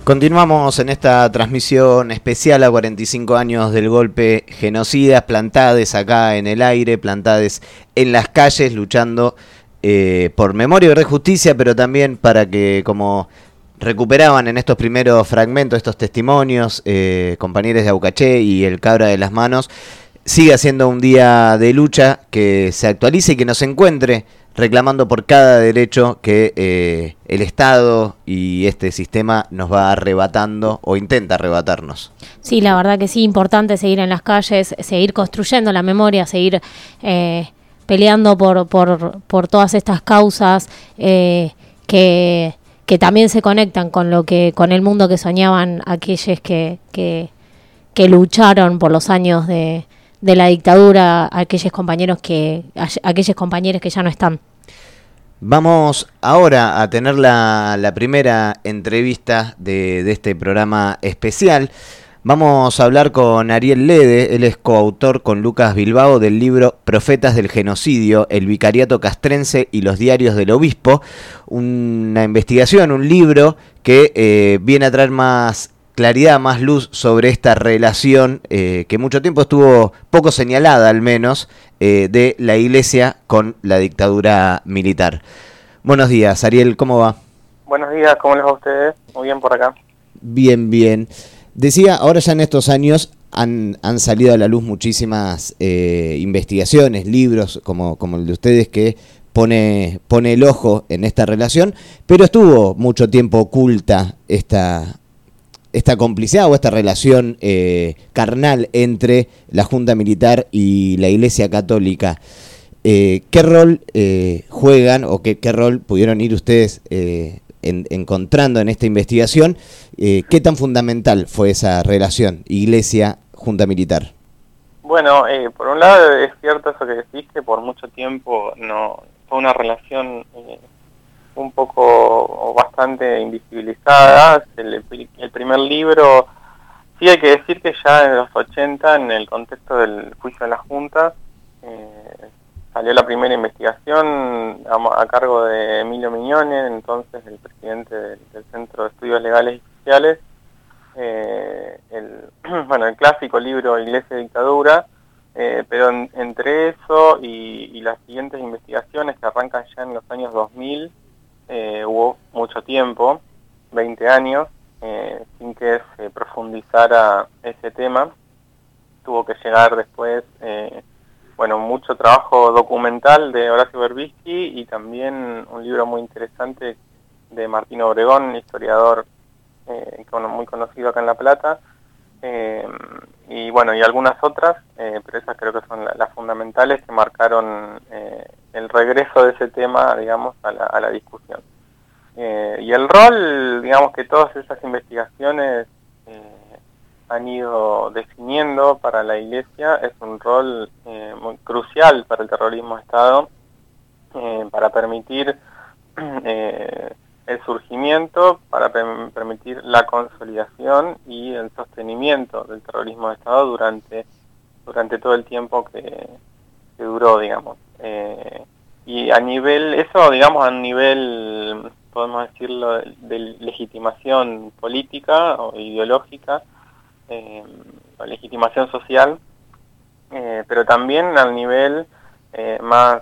Continuamos en esta transmisión especial a 45 años del golpe genocida, plantades acá en el aire, plantades en las calles, luchando por memoria y verdad y justicia, pero también para que, como recuperaban en estos primeros fragmentos, estos testimonios, compañeros de Aucaché y el Cabra de las Manos, siga siendo un día de lucha que se actualice y que nos encuentre reclamando por cada derecho que el Estado y este sistema nos va arrebatando o intenta arrebatarnos. Sí, la verdad que sí, importante seguir en las calles, seguir construyendo la memoria, seguir peleando por todas estas causas que también se conectan con con el mundo que soñaban aquellos que lucharon por los años de la dictadura, aquellos compañeros que ya no están. Vamos ahora a tener la primera entrevista de este programa especial. Vamos a hablar con Ariel Lede, él es coautor con Lucas Bilbao del libro Profetas del Genocidio, el Vicariato Castrense y los Diarios del Obispo, una investigación, un libro que viene a traer más claridad, más luz sobre esta relación que mucho tiempo estuvo poco señalada, al menos, de la Iglesia con la dictadura militar. Buenos días, Ariel, ¿cómo va? Buenos días, ¿cómo les va a ustedes? Muy bien por acá. Bien, bien. Decía, ahora ya en estos años han salido a la luz muchísimas investigaciones, libros como el de ustedes que pone el ojo en esta relación, pero estuvo mucho tiempo oculta esta complicidad o esta relación carnal entre la Junta Militar y la Iglesia Católica. ¿Qué rol juegan o qué rol pudieron ir ustedes encontrando en esta investigación? ¿Qué tan fundamental fue esa relación Iglesia-Junta Militar? Bueno, por un lado es cierto eso que decís, que por mucho tiempo no fue una relación un poco o bastante invisibilizada. El primer libro, sí hay que decir que ya en los 80, en el contexto del juicio de la Junta, salió la primera investigación a cargo de Emilio Mignone, entonces el presidente del Centro de Estudios Legales y Sociales, el clásico libro Iglesia y Dictadura, pero entre eso y las siguientes investigaciones que arrancan ya en los años 2000, hubo mucho tiempo, 20 años, sin que se profundizara ese tema. Tuvo que llegar después, mucho trabajo documental de Horacio Berbisky y también un libro muy interesante de Martín Obregón, historiador muy conocido acá en La Plata, y algunas otras, pero esas creo que son las fundamentales que marcaron el regreso de ese tema, digamos, a la discusión. Y el rol, digamos, que todas esas investigaciones han ido definiendo para la Iglesia es un rol muy crucial para el terrorismo de Estado, para permitir el surgimiento, para permitir la consolidación y el sostenimiento del terrorismo de Estado durante todo el tiempo que duró, digamos. Y a nivel, podemos decirlo, de legitimación política o ideológica, o legitimación social, pero también al nivel más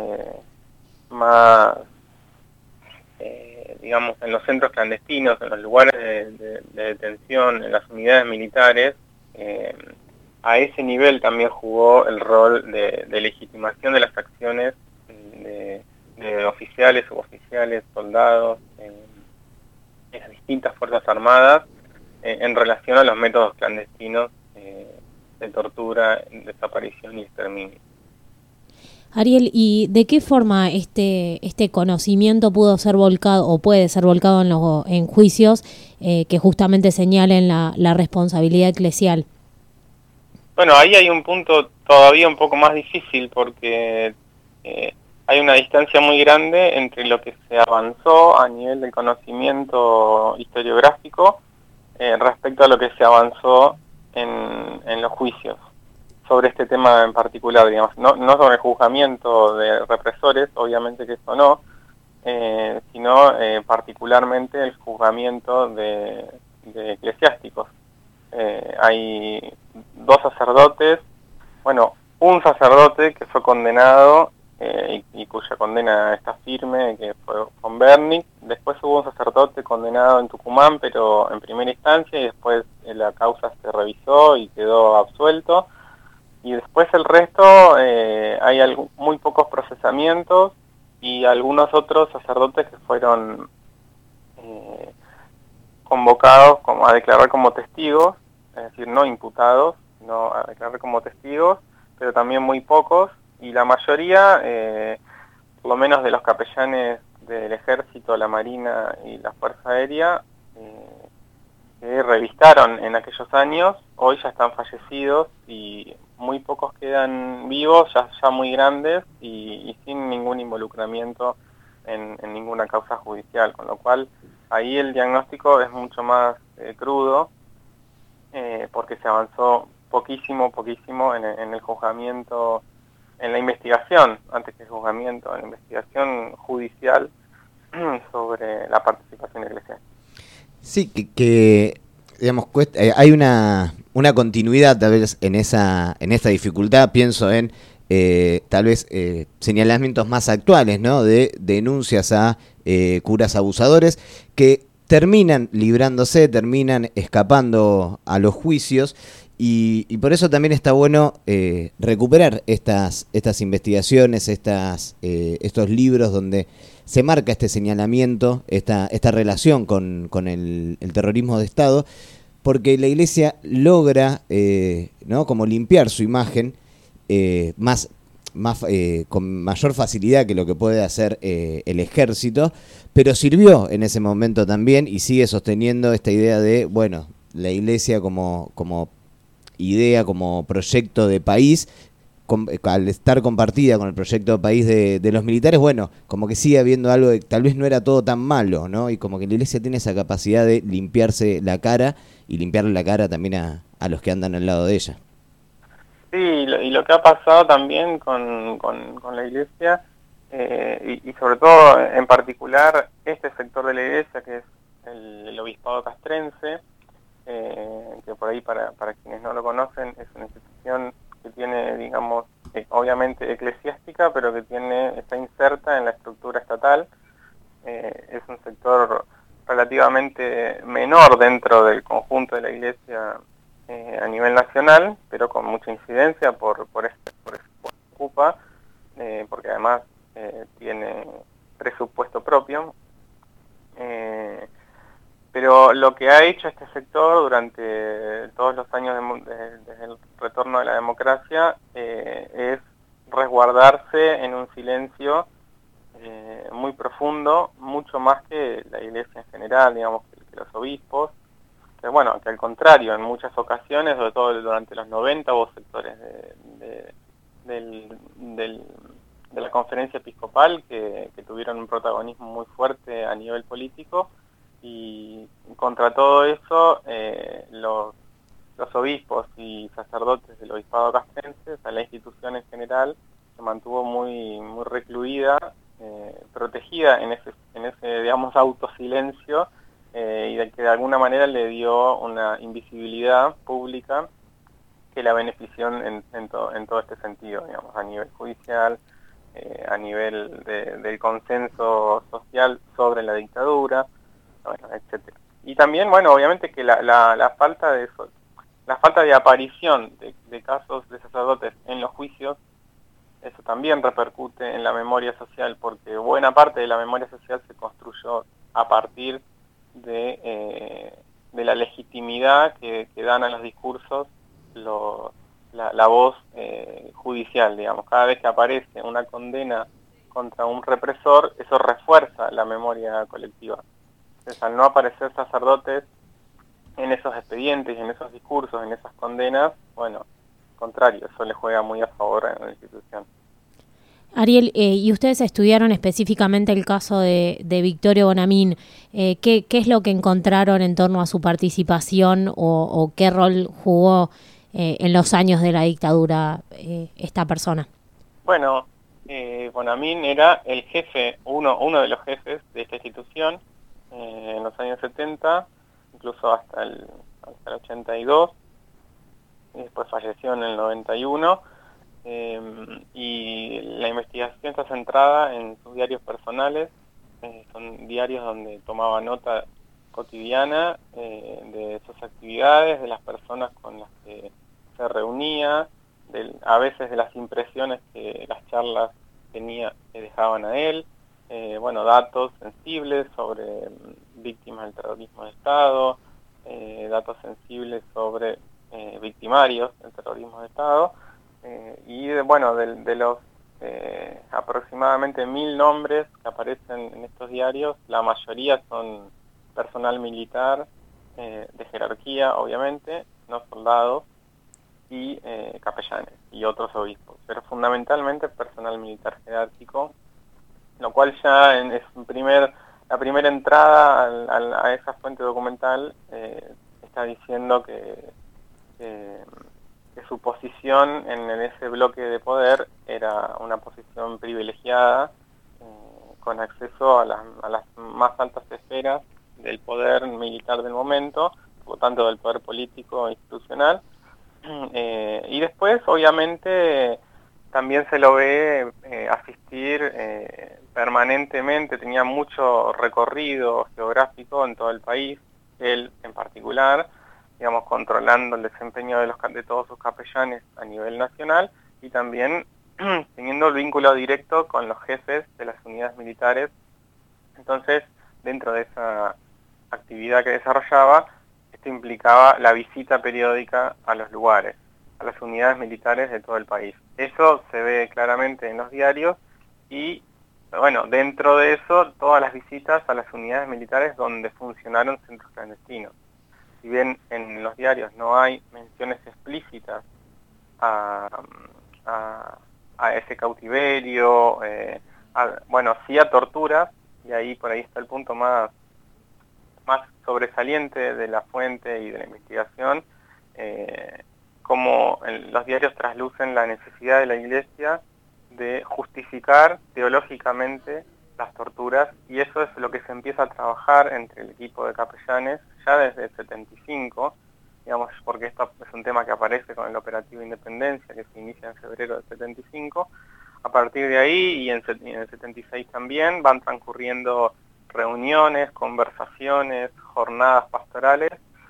digamos, en los centros clandestinos, en los lugares de detención, en las unidades militares, a ese nivel también jugó el rol de legitimación de las acciones de oficiales, suboficiales, soldados, en las distintas fuerzas armadas, en relación a los métodos clandestinos de tortura, desaparición y exterminio. Ariel, ¿y de qué forma este conocimiento pudo ser volcado o puede ser volcado en juicios que justamente señalen la responsabilidad eclesial? Bueno, ahí hay un punto todavía un poco más difícil porque hay una distancia muy grande entre lo que se avanzó a nivel de conocimiento historiográfico respecto a lo que se avanzó en los juicios sobre este tema en particular, digamos, no sobre el juzgamiento de represores, obviamente que eso no, sino particularmente el juzgamiento de de eclesiásticos. Hay dos sacerdotes, bueno, un sacerdote que fue condenado y cuya condena está firme, que fue von Bernig. Después hubo un sacerdote condenado en Tucumán, pero en primera instancia, y después la causa se revisó y quedó absuelto. Y después el resto, hay muy pocos procesamientos y algunos otros sacerdotes que fueron convocados a declarar como testigos, es decir, no imputados, sino a declarar como testigos, pero también muy pocos, y la mayoría, por lo menos de los capellanes del Ejército, la Marina y la Fuerza Aérea, que revistaron en aquellos años, hoy ya están fallecidos y muy pocos quedan vivos, ya muy grandes y sin ningún involucramiento en ninguna causa judicial, con lo cual ahí el diagnóstico es mucho más crudo, porque se avanzó poquísimo en el juzgamiento, en la investigación, antes que el juzgamiento, en la investigación judicial sobre la participación eclesiástica. Sí, que digamos, hay una continuidad tal vez en esta dificultad, pienso en tal vez señalamientos más actuales, ¿no? De denuncias a curas abusadores que terminan librándose, terminan escapando a los juicios y por eso también está bueno recuperar estas investigaciones, estos libros donde se marca este señalamiento, esta relación con el terrorismo de Estado, porque la Iglesia logra ¿no? como limpiar su imagen con mayor facilidad que lo que puede hacer el Ejército, pero sirvió en ese momento también y sigue sosteniendo esta idea de, bueno, la Iglesia como idea, como proyecto de país, al estar compartida con el proyecto de país de los militares, bueno, como que sigue habiendo algo de tal vez no era todo tan malo, ¿no? Y como que la Iglesia tiene esa capacidad de limpiarse la cara y limpiarle la cara también a los que andan al lado de ella. Sí, y lo que ha pasado también con la Iglesia, y sobre todo en particular este sector de la Iglesia, que es el Obispado Castrense, que por ahí para quienes no lo conocen es una institución que tiene, digamos, obviamente eclesiástica, pero que está inserta en la estructura estatal. Es un sector relativamente menor dentro del conjunto de la Iglesia a nivel nacional, pero con mucha incidencia por ocupa, porque además tiene presupuesto propio. Pero lo que ha hecho este sector durante todos los años desde el retorno de la democracia es resguardarse en un silencio muy profundo, mucho más que la Iglesia en general, digamos, que los obispos. Que bueno, que al contrario, en muchas ocasiones, sobre todo durante los 90, hubo sectores de la conferencia episcopal que tuvieron un protagonismo muy fuerte a nivel político. Y contra todo eso, los obispos y sacerdotes del Obispado Castrense, o sea, la institución en general, se mantuvo muy recluida, protegida en ese digamos, autosilencio, y que de alguna manera le dio una invisibilidad pública que la benefició en todo este sentido, digamos, a nivel judicial, a nivel del consenso social sobre la dictadura, bueno, etcétera. Y también, bueno, obviamente que la falta de aparición de casos de sacerdotes en los juicios, eso también repercute en la memoria social, porque buena parte de la memoria social se construyó a partir de la legitimidad que dan a los discursos la voz judicial, digamos. Cada vez que aparece una condena contra un represor, eso refuerza la memoria colectiva. Entonces, al no aparecer sacerdotes en esos expedientes, en esos discursos, en esas condenas, bueno, al contrario, eso le juega muy a favor a la institución. Ariel, y ustedes estudiaron específicamente el caso de Victorio Bonamín. ¿Qué es lo que encontraron en torno a su participación o qué rol jugó en los años de la dictadura esta persona? Bueno, Bonamín era el jefe, uno de los jefes de esta institución en los años 70, incluso hasta el 82, y después falleció en el 91. Y la investigación está centrada en sus diarios personales. Son diarios donde tomaba nota cotidiana de sus actividades, de las personas con las que se reunía, a veces de las impresiones que las charlas que dejaban a él, datos sensibles sobre víctimas del terrorismo de Estado, datos sensibles sobre victimarios del terrorismo de Estado, de los aproximadamente 1000 nombres que aparecen en estos diarios, la mayoría son personal militar de jerarquía, obviamente, no soldados, y capellanes y otros obispos, pero fundamentalmente personal militar jerárquico, lo cual ya es la primera entrada a esa fuente documental está diciendo que su posición en ese bloque de poder era una posición privilegiada, con acceso a las más altas esferas del poder militar del momento, por lo tanto del poder político e institucional. Y después, obviamente, también se lo ve asistir permanentemente, tenía mucho recorrido geográfico en todo el país, él en particular, digamos, controlando el desempeño de todos sus capellanes a nivel nacional, y también teniendo el vínculo directo con los jefes de las unidades militares. Entonces, dentro de esa actividad que desarrollaba, esto implicaba la visita periódica a los lugares, a las unidades militares de todo el país. Eso se ve claramente en los diarios y, dentro de eso, todas las visitas a las unidades militares donde funcionaron centros clandestinos. Si bien en los diarios no hay menciones explícitas a ese cautiverio, sí a torturas, y por ahí está el punto más sobresaliente de la fuente y de la investigación, como los diarios traslucen la necesidad de la Iglesia de justificar teológicamente las torturas, y eso es lo que se empieza a trabajar entre el equipo de capellanes ya desde el 75, digamos, porque esto es un tema que aparece con el operativo Independencia, que se inicia en febrero del 75. A partir de ahí, y en el 76 también, van transcurriendo reuniones, conversaciones, jornadas pastorales,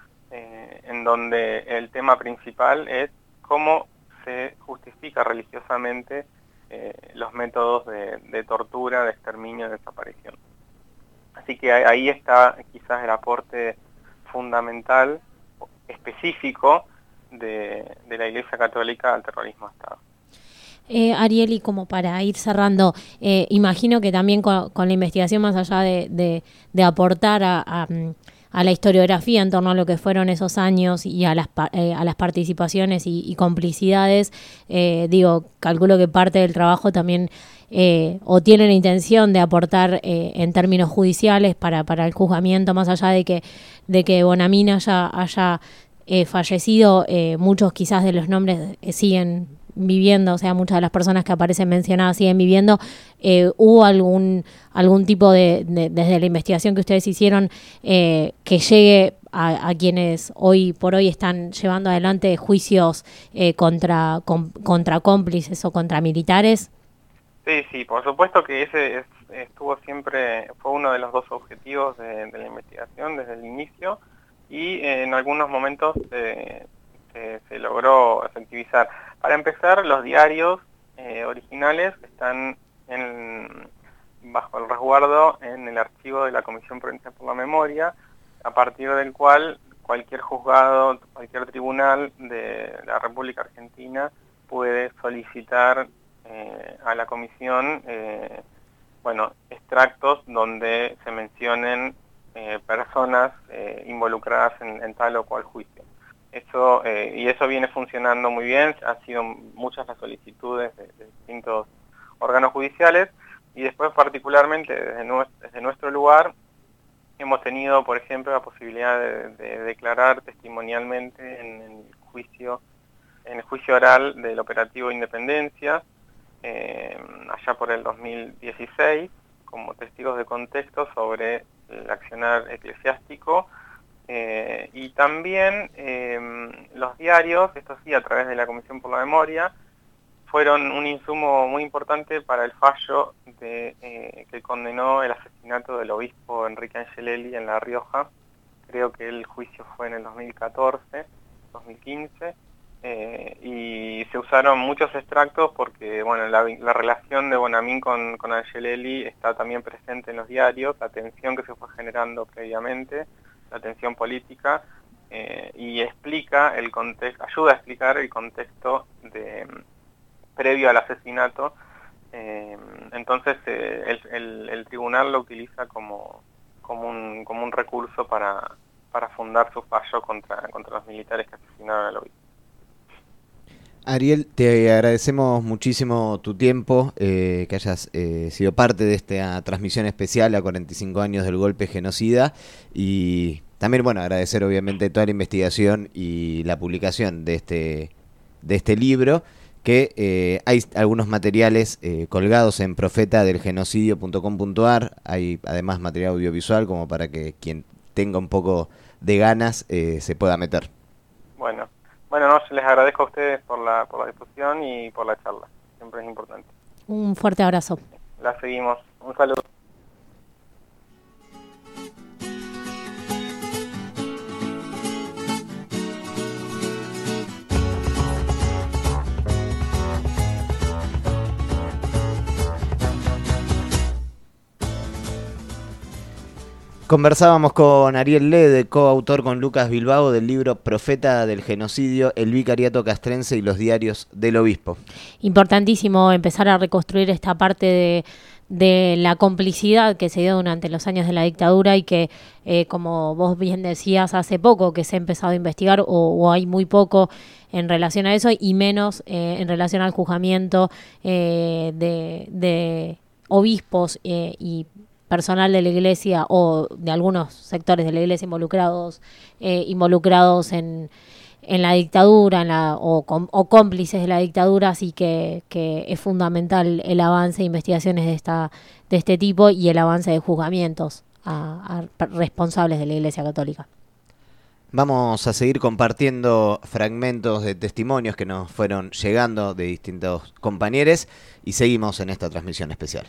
en donde el tema principal es cómo se justifica religiosamente los métodos de tortura, de exterminio, de desaparición. Así que ahí está quizás el aporte fundamental, específico, de la Iglesia Católica al terrorismo de Estado. Ariel, y como para ir cerrando, imagino que también con la investigación, más allá de aportar a la historiografía en torno a lo que fueron esos años y a las participaciones y complicidades, calculo que parte del trabajo también o tiene la intención de aportar en términos judiciales para el juzgamiento, más allá de que Bonamina haya fallecido, muchos quizás de los nombres siguen viviendo, o sea, muchas de las personas que aparecen mencionadas siguen viviendo. ¿Hubo algún tipo desde la investigación que ustedes hicieron que llegue a quienes hoy por hoy están llevando adelante juicios contra cómplices o contra militares? Sí, por supuesto que ese estuvo siempre, fue uno de los dos objetivos de la investigación desde el inicio, y en algunos momentos se logró efectivizar. Para empezar, los diarios originales están bajo el resguardo en el archivo de la Comisión Provincial por la Memoria, a partir del cual cualquier juzgado, cualquier tribunal de la República Argentina puede solicitar a la comisión extractos donde se mencionen personas involucradas en tal o cual juicio. Eso viene funcionando muy bien, han sido muchas las solicitudes de distintos órganos judiciales, y después particularmente desde nuestro lugar hemos tenido, por ejemplo, la posibilidad de declarar testimonialmente en el juicio oral del operativo Independencia, allá por el 2016, como testigos de contexto sobre el accionar eclesiástico, Y también los diarios, esto sí, a través de la Comisión por la Memoria, fueron un insumo muy importante para el fallo que condenó el asesinato del obispo Enrique Angelelli en La Rioja. Creo que el juicio fue en el 2014, 2015, y se usaron muchos extractos porque bueno, la relación de Bonamín con Angelelli está también presente en los diarios, la tensión que se fue generando previamente, la tensión política, y explica el contexto, ayuda a explicar el contexto previo al asesinato. Entonces el tribunal lo utiliza como un recurso para fundar su fallo contra los militares que asesinaron al obispo. Ariel, te agradecemos muchísimo tu tiempo, que hayas sido parte de esta transmisión especial a 45 años del golpe genocida, y también bueno, agradecer obviamente toda la investigación y la publicación de este libro, que hay algunos materiales colgados en profetadelgenocidio.com.ar, hay además material audiovisual como para que quien tenga un poco de ganas se pueda meter. Bueno, no, yo les agradezco a ustedes por la difusión y por la charla. Siempre es importante. Un fuerte abrazo. La seguimos. Un saludo. Conversábamos con Ariel Lede, coautor con Lucas Bilbao del libro Profeta del Genocidio, el vicariato castrense y los diarios del obispo. Importantísimo empezar a reconstruir esta parte de la complicidad que se dio durante los años de la dictadura y que, como vos bien decías, hace poco que se ha empezado a investigar o hay muy poco en relación a eso y menos en relación al juzgamiento de obispos y personal de la iglesia o de algunos sectores de la iglesia involucrados en la dictadura o cómplices de la dictadura, así que es fundamental el avance de investigaciones de este tipo y el avance de juzgamientos a responsables de la Iglesia Católica. Vamos a seguir compartiendo fragmentos de testimonios que nos fueron llegando de distintos compañeros y seguimos en esta transmisión especial.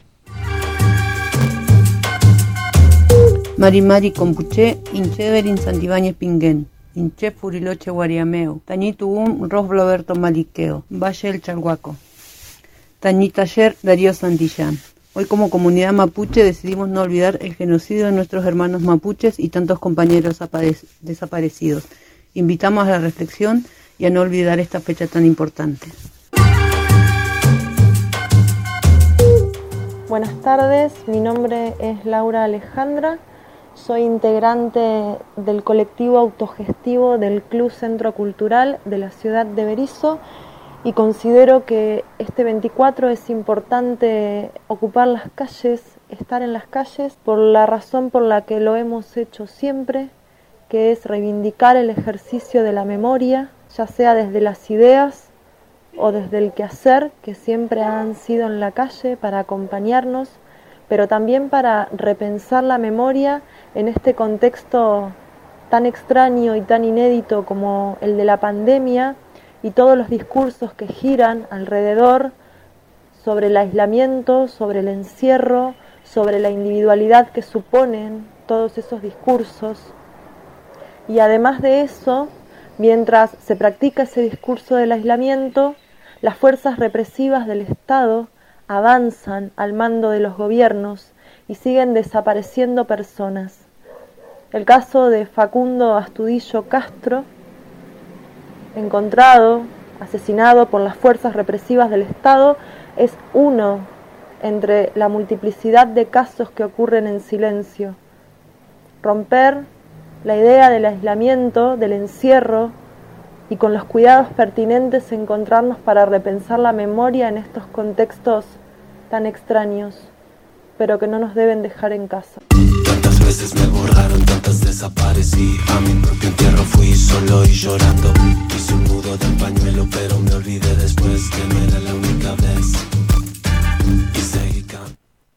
Mari Compuché, Incheverin Santibáñez Pinguén, Inche Furiloche Guariameo, Tañitugún Rosbloberto Maliqueo, Valle del Chalhuaco, Tañitayer Darío Santillán. Hoy como comunidad mapuche decidimos no olvidar el genocidio de nuestros hermanos mapuches y tantos compañeros desaparecidos. Invitamos a la reflexión y a no olvidar esta fecha tan importante. Buenas tardes, mi nombre es Laura Alejandra. Soy integrante del colectivo autogestivo del Club Centro Cultural de la ciudad de Berisso y considero que este 24 es importante ocupar las calles, estar en las calles, por la razón por la que lo hemos hecho siempre, que es reivindicar el ejercicio de la memoria, ya sea desde las ideas o desde el quehacer, que siempre han sido en la calle para acompañarnos, pero también para repensar la memoria en este contexto tan extraño y tan inédito como el de la pandemia y todos los discursos que giran alrededor sobre el aislamiento, sobre el encierro, sobre la individualidad que suponen todos esos discursos. Y además de eso, mientras se practica ese discurso del aislamiento, las fuerzas represivas del Estado avanzan al mando de los gobiernos y siguen desapareciendo personas. El caso de Facundo Astudillo Castro, encontrado, asesinado por las fuerzas represivas del Estado, es uno entre la multiplicidad de casos que ocurren en silencio. Romper la idea del aislamiento, del encierro, y con los cuidados pertinentes encontrarnos para repensar la memoria en estos contextos tan extraños, pero que no nos deben dejar en casa. Tantas veces me borraron, tantas desaparecí. A mi propio entierro fui solo y llorando. Hice un nudo del pañuelo, pero me olvidé después que no era la única vez.